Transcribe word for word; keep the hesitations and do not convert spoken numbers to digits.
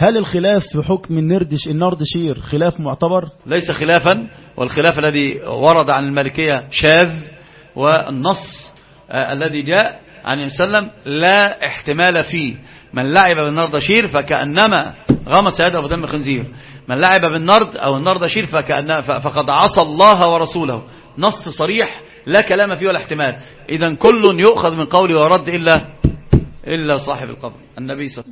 هل الخلاف في حكم النردش النردشير خلاف معتبر؟ ليس خلافا، والخلاف الذي ورد عن المالكية شاذ، والنص آه الذي جاء عن النبي صلى الله عليه وسلم لا احتمال فيه. من لعب بالنردشير فكأنما غمس يده في دم خنزير، من لعب بالنرد أو النردشير فكأن فقد عصى الله ورسوله. نص صريح لا كلام فيه ولا احتمال. إذن كل يؤخذ من قوله ورد إلا إلا صاحب القبر النبي صلى الله عليه وسلم.